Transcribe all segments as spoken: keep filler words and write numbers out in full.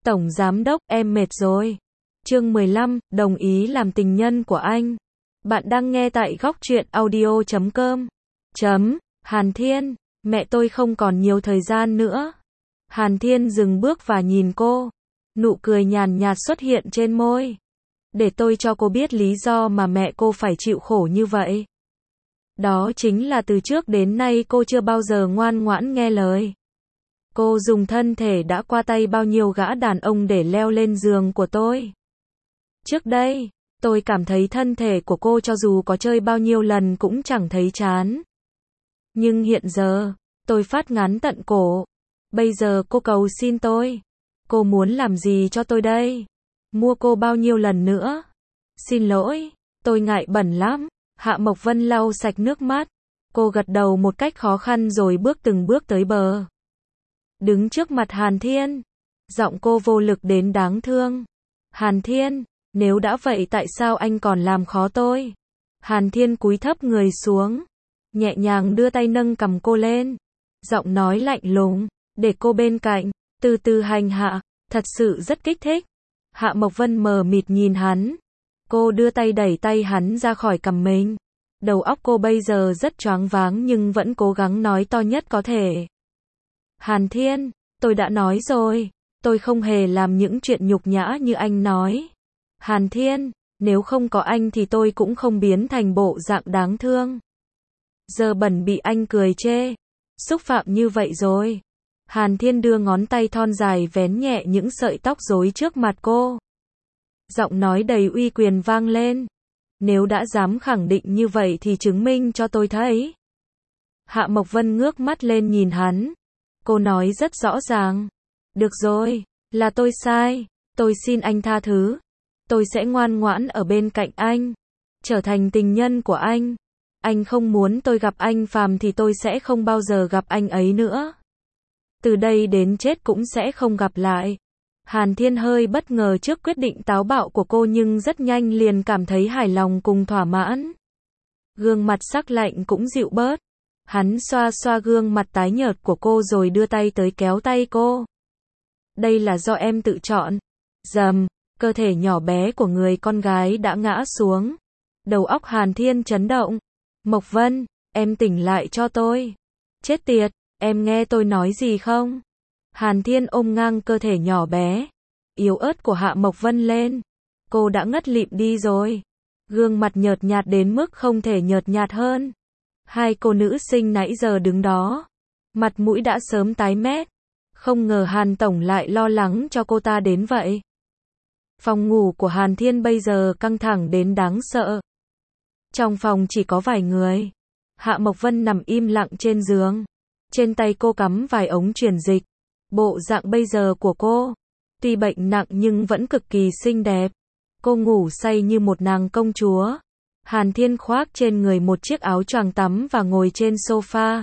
Tổng Giám Đốc, em mệt rồi. Chương mười lăm, đồng ý làm tình nhân của anh. Bạn đang nghe tại góc truyện audio chấm com. Chấm, Hàn Thiên, mẹ tôi không còn nhiều thời gian nữa. Hàn Thiên dừng bước và nhìn cô. Nụ cười nhàn nhạt xuất hiện trên môi. Để tôi cho cô biết lý do mà mẹ cô phải chịu khổ như vậy. Đó chính là từ trước đến nay cô chưa bao giờ ngoan ngoãn nghe lời. Cô dùng thân thể đã qua tay bao nhiêu gã đàn ông để leo lên giường của tôi. Trước đây, tôi cảm thấy thân thể của cô cho dù có chơi bao nhiêu lần cũng chẳng thấy chán. Nhưng hiện giờ, tôi phát ngán tận cổ. Bây giờ cô cầu xin tôi. Cô muốn làm gì cho tôi đây? Mua cô bao nhiêu lần nữa? Xin lỗi, tôi ngại bẩn lắm. Hạ Mộc Vân lau sạch nước mắt. Cô gật đầu một cách khó khăn rồi bước từng bước tới bờ. Đứng trước mặt Hàn Thiên. Giọng cô vô lực đến đáng thương. Hàn Thiên, nếu đã vậy tại sao anh còn làm khó tôi? Hàn Thiên cúi thấp người xuống. Nhẹ nhàng đưa tay nâng cằm cô lên. Giọng nói lạnh lùng, để cô bên cạnh, từ từ hành hạ, thật sự rất kích thích. Hạ Mộc Vân mờ mịt nhìn hắn. Cô đưa tay đẩy tay hắn ra khỏi cằm mình. Đầu óc cô bây giờ rất choáng váng nhưng vẫn cố gắng nói to nhất có thể. Hàn Thiên, tôi đã nói rồi, tôi không hề làm những chuyện nhục nhã như anh nói. Hàn Thiên, nếu không có anh thì tôi cũng không biến thành bộ dạng đáng thương. Giờ bẩn bị anh cười chê, xúc phạm như vậy rồi. Hàn Thiên đưa ngón tay thon dài vén nhẹ những sợi tóc rối trước mặt cô. Giọng nói đầy uy quyền vang lên. Nếu đã dám khẳng định như vậy thì chứng minh cho tôi thấy. Hạ Mộc Vân ngước mắt lên nhìn hắn. Cô nói rất rõ ràng. Được rồi, là tôi sai. Tôi xin anh tha thứ. Tôi sẽ ngoan ngoãn ở bên cạnh anh. Trở thành tình nhân của anh. Anh không muốn tôi gặp anh phàm thì tôi sẽ không bao giờ gặp anh ấy nữa. Từ đây đến chết cũng sẽ không gặp lại. Hàn Thiên hơi bất ngờ trước quyết định táo bạo của cô nhưng rất nhanh liền cảm thấy hài lòng cùng thỏa mãn. Gương mặt sắc lạnh cũng dịu bớt. Hắn xoa xoa gương mặt tái nhợt của cô rồi đưa tay tới kéo tay cô. Đây là do em tự chọn. Rầm, cơ thể nhỏ bé của người con gái đã ngã xuống. Đầu óc Hàn Thiên chấn động. Mộc Vân, em tỉnh lại cho tôi. Chết tiệt, em nghe tôi nói gì không? Hàn Thiên ôm ngang cơ thể nhỏ bé, yếu ớt của Hạ Mộc Vân lên. Cô đã ngất lịm đi rồi. Gương mặt nhợt nhạt đến mức không thể nhợt nhạt hơn. Hai cô nữ sinh nãy giờ đứng đó. Mặt mũi đã sớm tái mét. Không ngờ Hàn Tổng lại lo lắng cho cô ta đến vậy. Phòng ngủ của Hàn Thiên bây giờ căng thẳng đến đáng sợ. Trong phòng chỉ có vài người. Hạ Mộc Vân nằm im lặng trên giường. Trên tay cô cắm vài ống truyền dịch. Bộ dạng bây giờ của cô, tuy bệnh nặng nhưng vẫn cực kỳ xinh đẹp. Cô ngủ say như một nàng công chúa. Hàn Thiên khoác trên người một chiếc áo choàng tắm và ngồi trên sofa.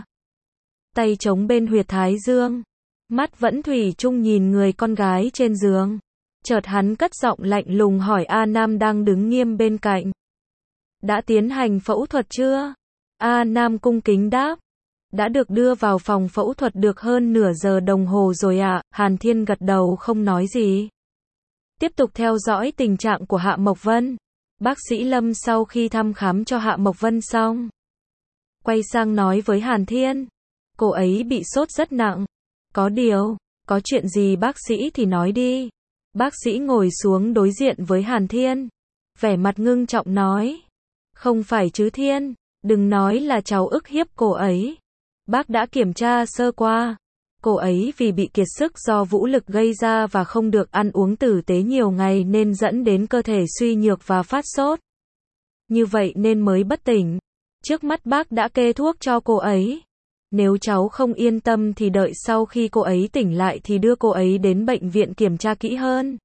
Tay chống bên huyệt thái dương. Mắt vẫn thủy chung nhìn người con gái trên giường. Chợt hắn cất giọng lạnh lùng hỏi A Nam đang đứng nghiêm bên cạnh. Đã tiến hành phẫu thuật chưa? A Nam cung kính đáp. Đã được đưa vào phòng phẫu thuật được hơn nửa giờ đồng hồ rồi ạ. À. Hàn Thiên gật đầu không nói gì. Tiếp tục theo dõi tình trạng của Hạ Mộc Vân. Bác sĩ Lâm sau khi thăm khám cho Hạ Mộc Vân xong, quay sang nói với Hàn Thiên. Cô ấy bị sốt rất nặng. Có điều, có chuyện gì bác sĩ thì nói đi. Bác sĩ ngồi xuống đối diện với Hàn Thiên. Vẻ mặt ngưng trọng nói. Không phải chứ Thiên, đừng nói là cháu ức hiếp cô ấy. Bác đã kiểm tra sơ qua. Cô ấy vì bị kiệt sức do vũ lực gây ra và không được ăn uống tử tế nhiều ngày nên dẫn đến cơ thể suy nhược và phát sốt. Như vậy nên mới bất tỉnh. Trước mắt bác đã kê thuốc cho cô ấy. Nếu cháu không yên tâm thì đợi sau khi cô ấy tỉnh lại thì đưa cô ấy đến bệnh viện kiểm tra kỹ hơn.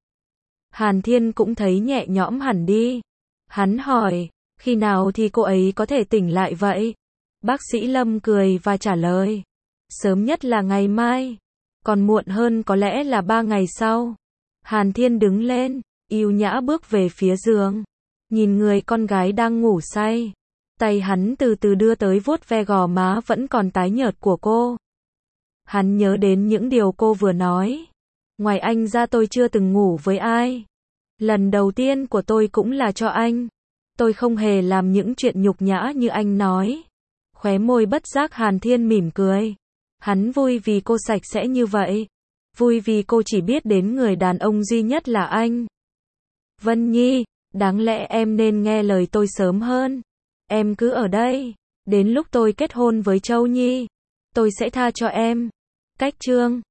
Hàn Thiên cũng thấy nhẹ nhõm hẳn đi. Hắn hỏi, khi nào thì cô ấy có thể tỉnh lại vậy? Bác sĩ Lâm cười và trả lời. Sớm nhất là ngày mai. Còn muộn hơn có lẽ là ba ngày sau. Hàn Thiên đứng lên, yêu nhã bước về phía giường. Nhìn người con gái đang ngủ say. Tay hắn từ từ đưa tới vuốt ve gò má vẫn còn tái nhợt của cô. Hắn nhớ đến những điều cô vừa nói. Ngoài anh ra tôi chưa từng ngủ với ai. Lần đầu tiên của tôi cũng là cho anh. Tôi không hề làm những chuyện nhục nhã như anh nói. Khóe môi bất giác Hàn Thiên mỉm cười. Hắn vui vì cô sạch sẽ như vậy. Vui vì cô chỉ biết đến người đàn ông duy nhất là anh. Vân Nhi, đáng lẽ em nên nghe lời tôi sớm hơn. Em cứ ở đây. Đến lúc tôi kết hôn với Châu Nhi, tôi sẽ tha cho em. Cách chương